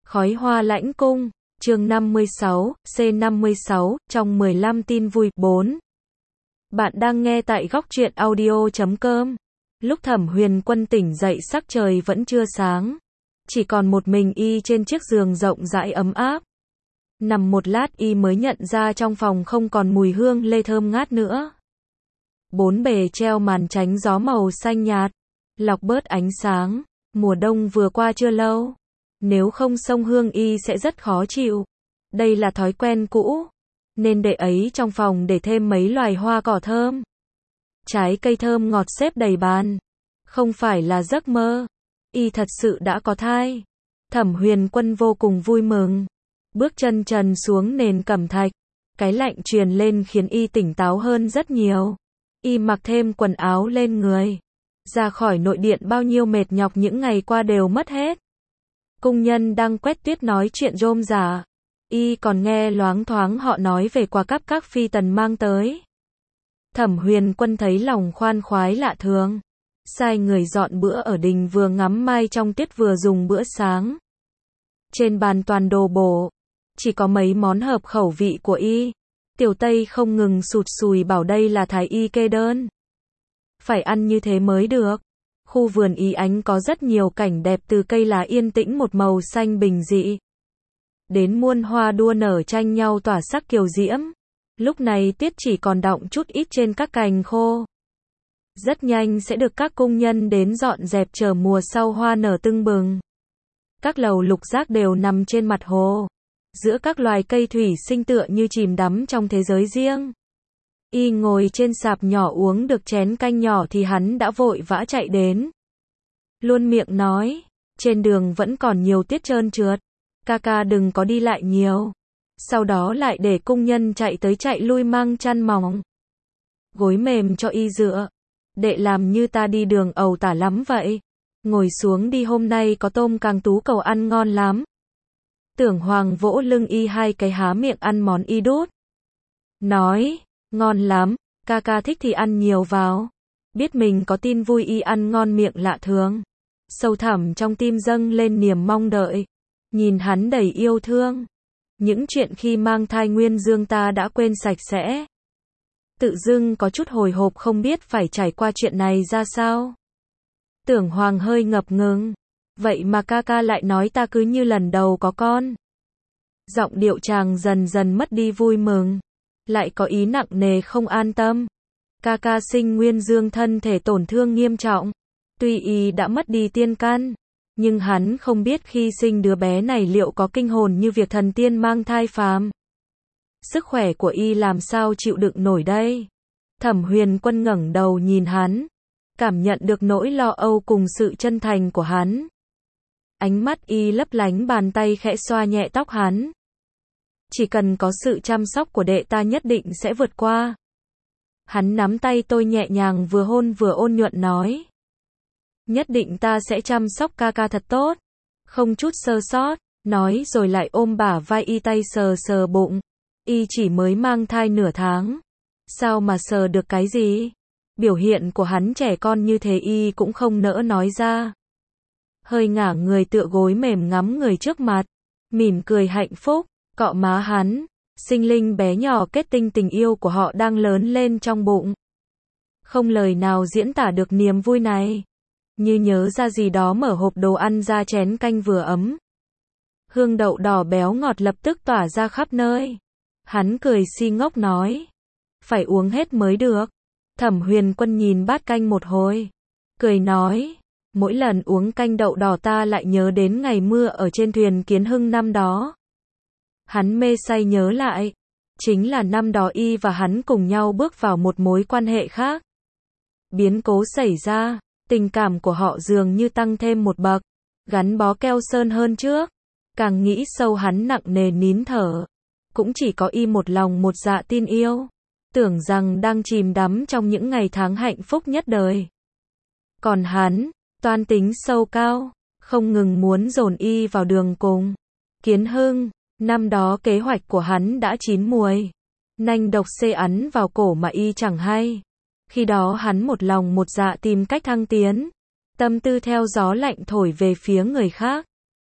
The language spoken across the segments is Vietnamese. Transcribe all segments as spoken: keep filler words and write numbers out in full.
Khói hoa lãnh cung, chương năm mươi sáu, C năm mươi sáu, trong mười lăm tin vui. bốn. Bạn đang nghe tại góc truyện audio chấm com. Lúc Thẩm Huyền Quân tỉnh dậy sắc trời vẫn chưa sáng. Chỉ còn một mình y trên chiếc giường rộng rãi ấm áp. Nằm một lát y mới nhận ra trong phòng không còn mùi hương lê thơm ngát nữa. Bốn bề treo màn tránh gió màu xanh nhạt, lọc bớt ánh sáng. Mùa đông vừa qua chưa lâu. Nếu không xông hương y sẽ rất khó chịu. Đây là thói quen cũ, nên để ấy trong phòng để thêm mấy loài hoa cỏ thơm. Trái cây thơm ngọt xếp đầy bàn. Không phải là giấc mơ. Y thật sự đã có thai. Thẩm Huyền Quân vô cùng vui mừng. Bước chân trần xuống nền cẩm thạch. Cái lạnh truyền lên khiến y tỉnh táo hơn rất nhiều. Y mặc thêm quần áo lên người. Ra khỏi nội điện bao nhiêu mệt nhọc những ngày qua đều mất hết. Cung nhân đang quét tuyết nói chuyện rôm rả. Y còn nghe loáng thoáng họ nói về quà cáp các phi tần mang tới. Thẩm Huyền Quân thấy lòng khoan khoái lạ thường. Sai người dọn bữa ở đình, vừa ngắm mai trong tiết vừa dùng bữa sáng. Trên bàn toàn đồ bổ. Chỉ có mấy món hợp khẩu vị của y. Tiểu Tây không ngừng sụt sùi bảo đây là thái y kê đơn. Phải ăn như thế mới được. Khu vườn y ánh có rất nhiều cảnh đẹp, từ cây lá yên tĩnh một màu xanh bình dị. Đến muôn hoa đua nở tranh nhau tỏa sắc kiều diễm. Lúc này tuyết chỉ còn đọng chút ít trên các cành khô. Rất nhanh sẽ được các cung nhân đến dọn dẹp chờ mùa sau hoa nở tưng bừng. Các lầu lục giác đều nằm trên mặt hồ. Giữa các loài cây thủy sinh tựa như chìm đắm trong thế giới riêng. Y ngồi trên sạp nhỏ uống được chén canh nhỏ thì hắn đã vội vã chạy đến. Luôn miệng nói, trên đường vẫn còn nhiều tuyết trơn trượt. Ca ca đừng có đi lại nhiều. Sau đó lại để cung nhân chạy tới chạy lui mang chăn mỏng, gối mềm cho y dựa. Đệ làm như ta đi đường ẩu tả lắm vậy. Ngồi xuống đi, hôm nay có tôm càng tú cầu ăn ngon lắm. Tưởng Hoàng vỗ lưng y hai cái há miệng ăn món y đút. Nói, ngon lắm, ca ca thích thì ăn nhiều vào. Biết mình có tin vui y ăn ngon miệng lạ thường. Sâu thẳm trong tim dâng lên niềm mong đợi. Nhìn hắn đầy yêu thương. Những chuyện khi mang thai nguyên dương ta đã quên sạch sẽ. Tự dưng có chút hồi hộp không biết phải trải qua chuyện này ra sao. Tưởng Hoàng hơi ngập ngừng. Vậy mà ca ca lại nói ta cứ như lần đầu có con. Giọng điệu chàng dần dần mất đi vui mừng. Lại có ý nặng nề không an tâm. Ca ca sinh nguyên dương thân thể tổn thương nghiêm trọng. Tuy y đã mất đi tiên căn, nhưng hắn không biết khi sinh đứa bé này liệu có kinh hồn như việc thần tiên mang thai phàm. Sức khỏe của y làm sao chịu đựng nổi đây? Thẩm Huyền Quân ngẩng đầu nhìn hắn, cảm nhận được nỗi lo âu cùng sự chân thành của hắn. Ánh mắt y lấp lánh, bàn tay khẽ xoa nhẹ tóc hắn. Chỉ cần có sự chăm sóc của đệ ta nhất định sẽ vượt qua. Hắn nắm tay tôi nhẹ nhàng, vừa hôn vừa ôn nhuận nói. Nhất định ta sẽ chăm sóc ca ca thật tốt. Không chút sơ sót. Nói rồi lại ôm bả vai y, tay sờ sờ bụng. Y chỉ mới mang thai nửa tháng. Sao mà sờ được cái gì? Biểu hiện của hắn trẻ con như thế y cũng không nỡ nói ra. Hơi ngả người tựa gối mềm ngắm người trước mặt. Mỉm cười hạnh phúc, cọ má hắn. Sinh linh bé nhỏ kết tinh tình yêu của họ đang lớn lên trong bụng. Không lời nào diễn tả được niềm vui này. Như nhớ ra gì đó, mở hộp đồ ăn ra, chén canh vừa ấm. Hương đậu đỏ béo ngọt lập tức tỏa ra khắp nơi. Hắn cười si ngốc nói. Phải uống hết mới được. Thẩm Huyền Quân nhìn bát canh một hồi. Cười nói. Mỗi lần uống canh đậu đỏ ta lại nhớ đến ngày mưa ở trên thuyền Kiến Hưng năm đó. Hắn mê say nhớ lại. Chính là năm đó y và hắn cùng nhau bước vào một mối quan hệ khác. Biến cố xảy ra. Tình cảm của họ dường như tăng thêm một bậc. Gắn bó keo sơn hơn trước. Càng nghĩ sâu hắn nặng nề nín thở. Cũng chỉ có y một lòng một dạ tin yêu. Tưởng rằng đang chìm đắm trong những ngày tháng hạnh phúc nhất đời. Còn hắn, toan tính sâu cao, không ngừng muốn dồn y vào đường cùng. Kiến Hưng, năm đó kế hoạch của hắn đã chín muồi. Nanh độc xê ắn vào cổ mà y chẳng hay. Khi đó hắn một lòng một dạ tìm cách thăng tiến. Tâm tư theo gió lạnh thổi về phía người khác.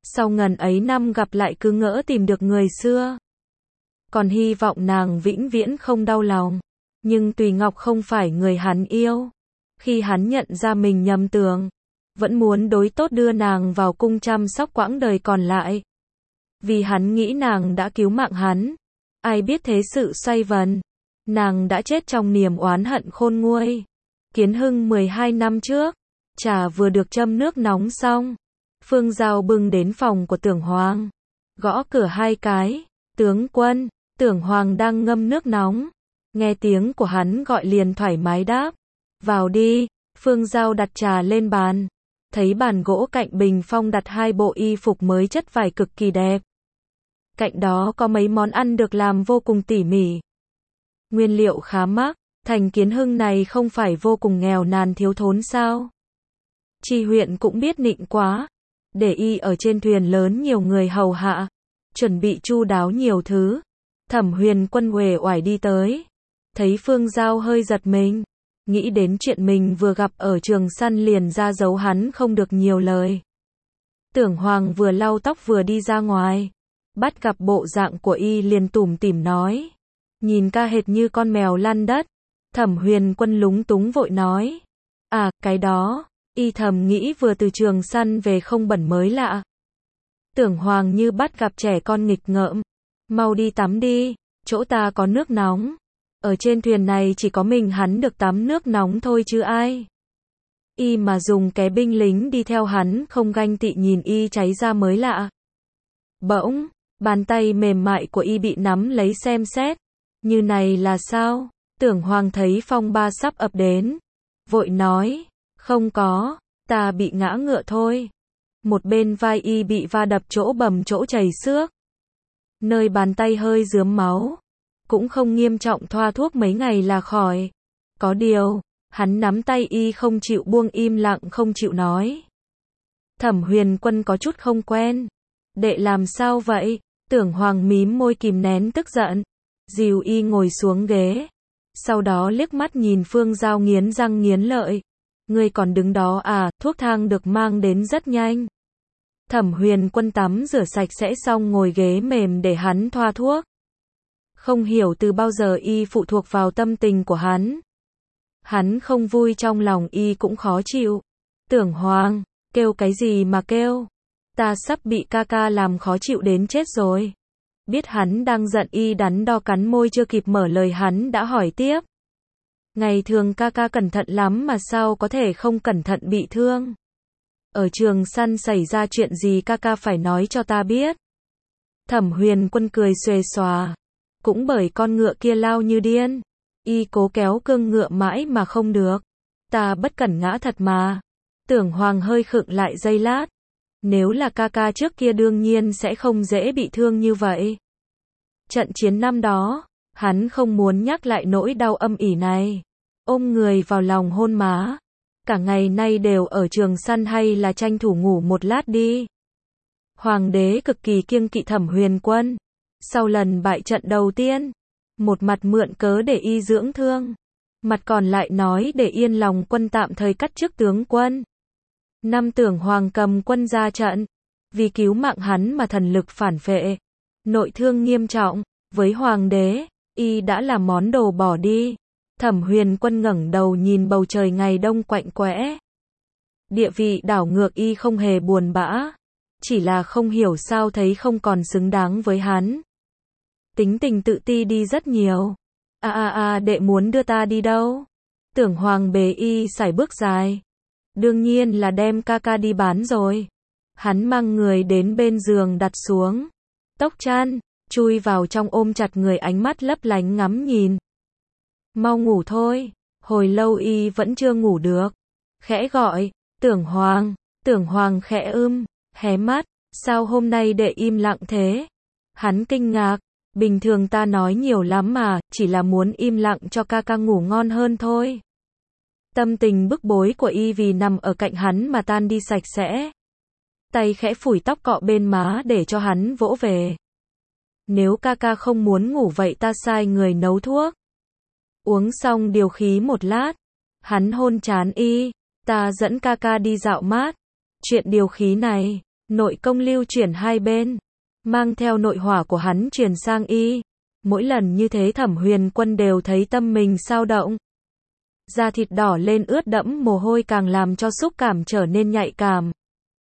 sau ngần ấy năm gặp lại cứ ngỡ tìm được người xưa. Còn hy vọng nàng vĩnh viễn không đau lòng. Nhưng Tùy Ngọc không phải người hắn yêu. Khi hắn nhận ra mình nhầm tưởng, vẫn muốn đối tốt đưa nàng vào cung chăm sóc quãng đời còn lại. Vì hắn nghĩ nàng đã cứu mạng hắn. Ai biết thế sự xoay vần. Nàng đã chết trong niềm oán hận khôn nguôi. Kiến Hưng mười hai năm trước, trà vừa được châm nước nóng xong. Phương Giao bưng đến phòng của Tưởng Hoàng. Gõ cửa hai cái. Tướng quân, Tưởng Hoàng đang ngâm nước nóng. Nghe tiếng của hắn gọi liền thoải mái đáp. Vào đi. Phương Giao đặt trà lên bàn. Thấy bàn gỗ cạnh bình phong đặt hai bộ y phục mới chất vải cực kỳ đẹp. Cạnh đó có mấy món ăn được làm vô cùng tỉ mỉ. Nguyên liệu khá mắc. Thành Kiến Hưng này không phải vô cùng nghèo nàn thiếu thốn sao? Tri huyện cũng biết nịnh quá. Để y ở trên thuyền lớn nhiều người hầu hạ. Chuẩn bị chu đáo nhiều thứ. Thẩm Huyền Quân uể oải đi tới. Thấy Phương Giao hơi giật mình. Nghĩ đến chuyện mình vừa gặp ở trường săn liền ra dấu hắn không được nhiều lời. Tưởng Hoàng vừa lau tóc vừa đi ra ngoài. Bắt gặp bộ dạng của y liền tủm tỉm nói. Nhìn ca hệt như con mèo lăn đất. Thẩm Huyền Quân lúng túng vội nói. À, cái đó. Y thầm nghĩ vừa từ trường săn về không bẩn mới lạ. Tưởng Hoàng như bắt gặp trẻ con nghịch ngợm. Mau đi tắm đi. Chỗ ta có nước nóng. Ở trên thuyền này chỉ có mình hắn được tắm nước nóng thôi chứ ai. Y mà dùng cái binh lính đi theo hắn không ganh tị nhìn y cháy ra mới lạ. Bỗng, bàn tay mềm mại của y bị nắm lấy xem xét. Như này là sao? Tưởng Hoàng thấy phong ba sắp ập đến. Vội nói, không có, ta bị ngã ngựa thôi. Một bên vai y bị va đập chỗ bầm chỗ chảy xước. Nơi bàn tay hơi rướm máu. Cũng không nghiêm trọng, thoa thuốc mấy ngày là khỏi. Có điều, hắn nắm tay y không chịu buông, im lặng không chịu nói. Thẩm Huyền Quân có chút không quen. Đệ làm sao vậy? Tưởng Hoàng mím môi kìm nén tức giận. Dìu y ngồi xuống ghế. Sau đó liếc mắt nhìn Phương Giao nghiến răng nghiến lợi. Ngươi còn đứng đó à? Thuốc thang được mang đến rất nhanh. Thẩm Huyền Quân tắm rửa sạch sẽ xong ngồi ghế mềm để hắn thoa thuốc. Không hiểu từ bao giờ y phụ thuộc vào tâm tình của hắn. Hắn không vui trong lòng y cũng khó chịu. Tưởng Hoàng, kêu cái gì mà kêu? Ta sắp bị ca ca làm khó chịu đến chết rồi. Biết hắn đang giận y đắn đo cắn môi chưa kịp mở lời hắn đã hỏi tiếp. Ngày thường ca ca cẩn thận lắm mà sao có thể không cẩn thận bị thương? Ở trường săn xảy ra chuyện gì ca ca phải nói cho ta biết. Thẩm Huyền Quân cười xuề xòa. Cũng bởi con ngựa kia lao như điên. Y cố kéo cương ngựa mãi mà không được. Ta bất cẩn ngã thật mà. Tưởng Hoàng hơi khựng lại giây lát. Nếu là ca ca trước kia đương nhiên sẽ không dễ bị thương như vậy. Trận chiến năm đó, hắn không muốn nhắc lại nỗi đau âm ỉ này. Ôm người vào lòng hôn má. Cả ngày nay đều ở trường săn hay là tranh thủ ngủ một lát đi. Hoàng đế cực kỳ kiêng kỵ Thẩm Huyền Quân. Sau lần bại trận đầu tiên, một mặt mượn cớ để y dưỡng thương. Mặt còn lại nói để yên lòng quân tạm thời cắt chức tướng quân. Năm Tưởng Hoàng cầm quân ra trận. Vì cứu mạng hắn mà thần lực phản phệ. Nội thương nghiêm trọng. Với Hoàng đế, y đã là món đồ bỏ đi. Thẩm Huyền Quân ngẩng đầu nhìn bầu trời ngày đông quạnh quẽ. Địa vị đảo ngược y không hề buồn bã. Chỉ là không hiểu sao thấy không còn xứng đáng với hắn. Tính tình tự ti đi rất nhiều. À à à, đệ muốn đưa ta đi đâu? Tưởng Hoàng bế y sải bước dài. Đương nhiên là đem ca ca đi bán rồi. Hắn mang người đến bên giường đặt xuống. Tốc chăn, chui vào trong ôm chặt người, ánh mắt lấp lánh ngắm nhìn. Mau ngủ thôi. Hồi lâu y vẫn chưa ngủ được. Khẽ gọi, Tưởng Hoàng. Tưởng Hoàng khẽ ưm, hé mắt. Sao hôm nay đệ im lặng thế? Hắn kinh ngạc. Bình thường ta nói nhiều lắm mà, chỉ là muốn im lặng cho ca ca ngủ ngon hơn thôi. Tâm tình bức bối của y vì nằm ở cạnh hắn mà tan đi sạch sẽ. Tay khẽ phủi tóc cọ bên má để cho hắn vỗ về. Nếu ca ca không muốn ngủ vậy ta sai người nấu thuốc. Uống xong điều khí một lát. Hắn hôn trán y. Ta dẫn ca ca đi dạo mát. Chuyện điều khí này, nội công lưu chuyển hai bên, mang theo nội hỏa của hắn truyền sang y. Mỗi lần như thế Thẩm Huyền Quân đều thấy tâm mình xao động. Da thịt đỏ lên ướt đẫm mồ hôi càng làm cho xúc cảm trở nên nhạy cảm.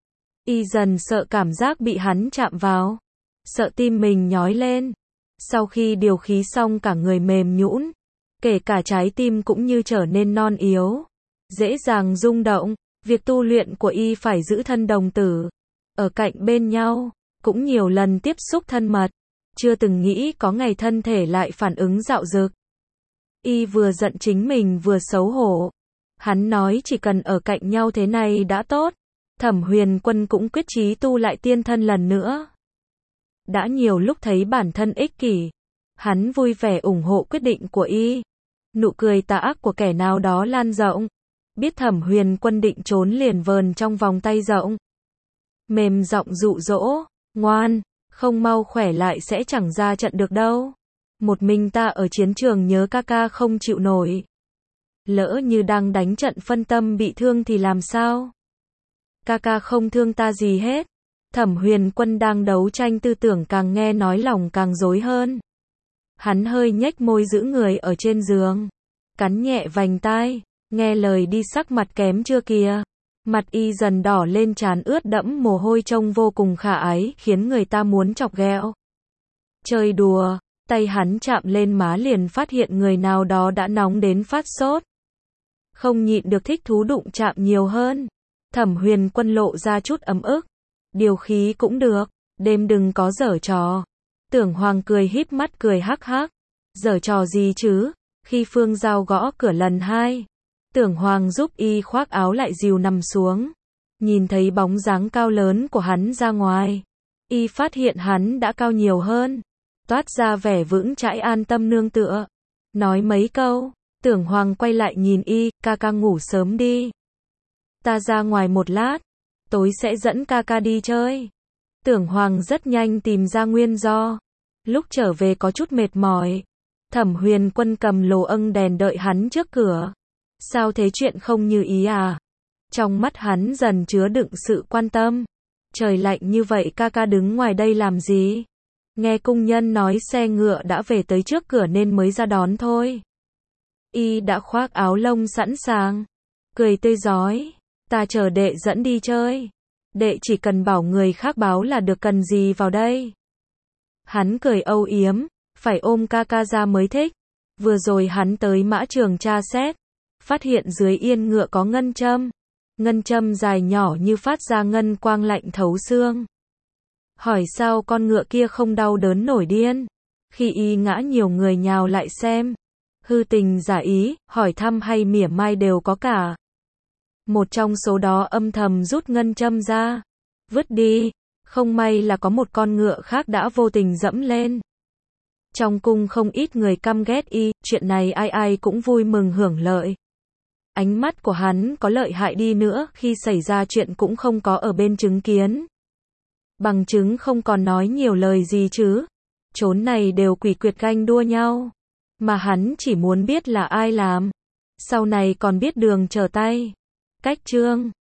Y dần sợ cảm giác bị hắn chạm vào, sợ tim mình nhói lên. Sau khi điều khí xong cả người mềm nhũn, kể cả trái tim cũng như trở nên non yếu, dễ dàng rung động. Việc tu luyện của y phải giữ thân đồng tử, ở cạnh bên nhau, cũng nhiều lần tiếp xúc thân mật, chưa từng nghĩ có ngày thân thể lại phản ứng dạo dực. Y vừa giận chính mình vừa xấu hổ. Hắn nói chỉ cần ở cạnh nhau thế này đã tốt. Thẩm Huyền Quân cũng quyết chí tu lại tiên thân lần nữa. Đã nhiều lúc thấy bản thân ích kỷ, hắn vui vẻ ủng hộ quyết định của y. Nụ cười tà ác của kẻ nào đó lan rộng. Biết Thẩm Huyền Quân định trốn liền vờn trong vòng tay rộng, mềm giọng dụ dỗ, ngoan, không mau khỏe lại sẽ chẳng ra trận được đâu. Một mình ta ở chiến trường nhớ ca ca không chịu nổi. Lỡ như đang đánh trận phân tâm bị thương thì làm sao? Ca ca không thương ta gì hết. Thẩm Huyền Quân đang đấu tranh tư tưởng càng nghe nói lòng càng rối hơn. Hắn hơi nhếch môi giữ người ở trên giường, cắn nhẹ vành tai, nghe lời đi sắc mặt kém chưa kìa. Mặt y dần đỏ lên trán ướt đẫm mồ hôi trông vô cùng khả ái khiến người ta muốn chọc ghẹo. Chơi đùa, tay hắn chạm lên má liền phát hiện người nào đó đã nóng đến phát sốt. Không nhịn được thích thú đụng chạm nhiều hơn. Thẩm Huyền Quân lộ ra chút ấm ức. Điều khí cũng được, đêm đừng có giở trò. Tưởng Hoàng cười híp mắt cười hắc hắc. Giở trò gì chứ? Khi Phương Giao gõ cửa lần hai, Tưởng Hoàng giúp y khoác áo lại dìu nằm xuống. Nhìn thấy bóng dáng cao lớn của hắn ra ngoài, y phát hiện hắn đã cao nhiều hơn, toát ra vẻ vững chãi an tâm nương tựa. Nói mấy câu, Tưởng Hoàng quay lại nhìn y, ca ca ngủ sớm đi. Ta ra ngoài một lát, tối sẽ dẫn ca ca đi chơi. Tưởng Hoàng rất nhanh tìm ra nguyên do. Lúc trở về có chút mệt mỏi. Thẩm Huyền Quân cầm lồ âng đèn đợi hắn trước cửa. Sao thế, chuyện không như ý à? Trong mắt hắn dần chứa đựng sự quan tâm. Trời lạnh như vậy ca ca đứng ngoài đây làm gì? Nghe cung nhân nói xe ngựa đã về tới trước cửa nên mới ra đón thôi. Y đã khoác áo lông sẵn sàng, cười tươi rói. Ta chờ đệ dẫn đi chơi. Đệ chỉ cần bảo người khác báo là được, cần gì vào đây. Hắn cười âu yếm, phải ôm ca ca ra mới thích. Vừa rồi hắn tới mã trường tra xét, phát hiện dưới yên ngựa có ngân châm. Ngân châm dài nhỏ như phát ra ngân quang lạnh thấu xương. Hỏi sao con ngựa kia không đau đớn nổi điên. Khi y ngã nhiều người nhào lại xem. Hư tình giả ý, hỏi thăm hay mỉa mai đều có cả. Một trong số đó âm thầm rút ngân châm ra, vứt đi. Không may là có một con ngựa khác đã vô tình dẫm lên. Trong cung không ít người căm ghét y, chuyện này ai ai cũng vui mừng hưởng lợi. Ánh mắt của hắn có lợi hại đi nữa, khi xảy ra chuyện cũng không có ở bên chứng kiến. Bằng chứng không còn nói nhiều lời gì chứ. Chốn này đều quỷ quyệt ganh đua nhau. Mà hắn chỉ muốn biết là ai làm. Sau này còn biết đường trở tay. Cách chương